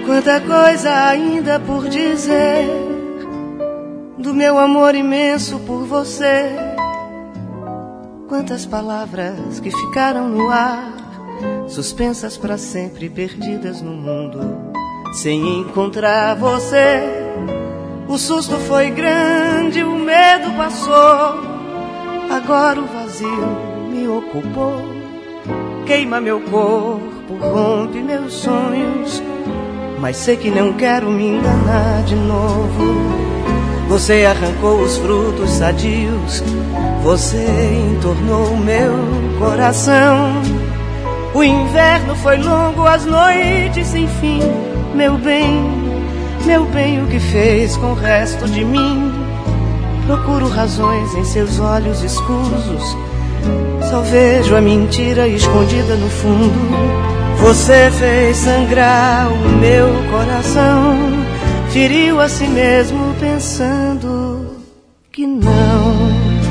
Quanta coisa ainda por dizer do meu amor imenso por você. Quantas palavras que ficaram no ar, suspensas para sempre, perdidas no mundo, sem encontrar você. O susto foi grande, o medo passou, agora o vazio me ocupou. Queima meu corpo, rompe meus sonhos, mas sei que não quero me enganar de novo. Você arrancou os frutos sadios, você entornou o meu coração. O inverno foi longo, as noites sem fim. Meu bem, o que fez com o resto de mim? Procuro razões em seus olhos escusos, só vejo a mentira escondida no fundo. Você fez sangrar o meu coração, feriu a si mesmo pensando que não.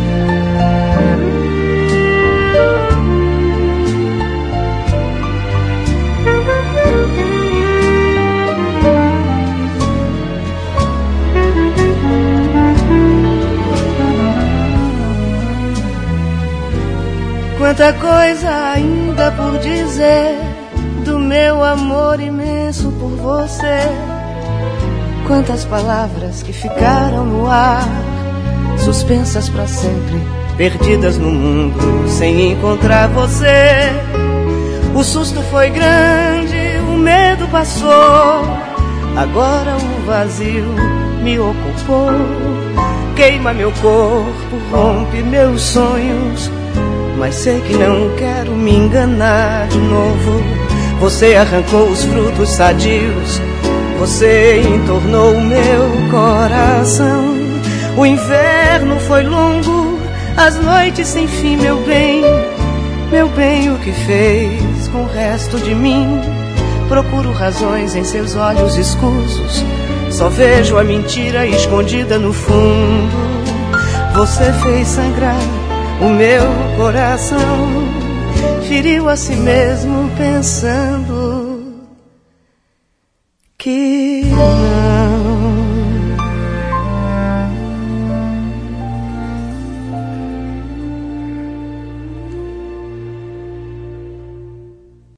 Quanta coisa ainda por dizer do meu amor imenso por você. Quantas palavras que ficaram no ar, suspensas para sempre, perdidas no mundo, sem encontrar você. O susto foi grande, o medo passou, agora o vazio me ocupou. Queima meu corpo, rompe meus sonhos, mas sei que não quero me enganar de novo. Você arrancou os frutos sadios, você entornou o meu coração. O inverno foi longo, as noites sem fim. Meu bem, o que fez com o resto de mim? Procuro razões em seus olhos escusos, só vejo a mentira escondida no fundo. Você fez sangrar o meu coração, feriu a si mesmo pensando que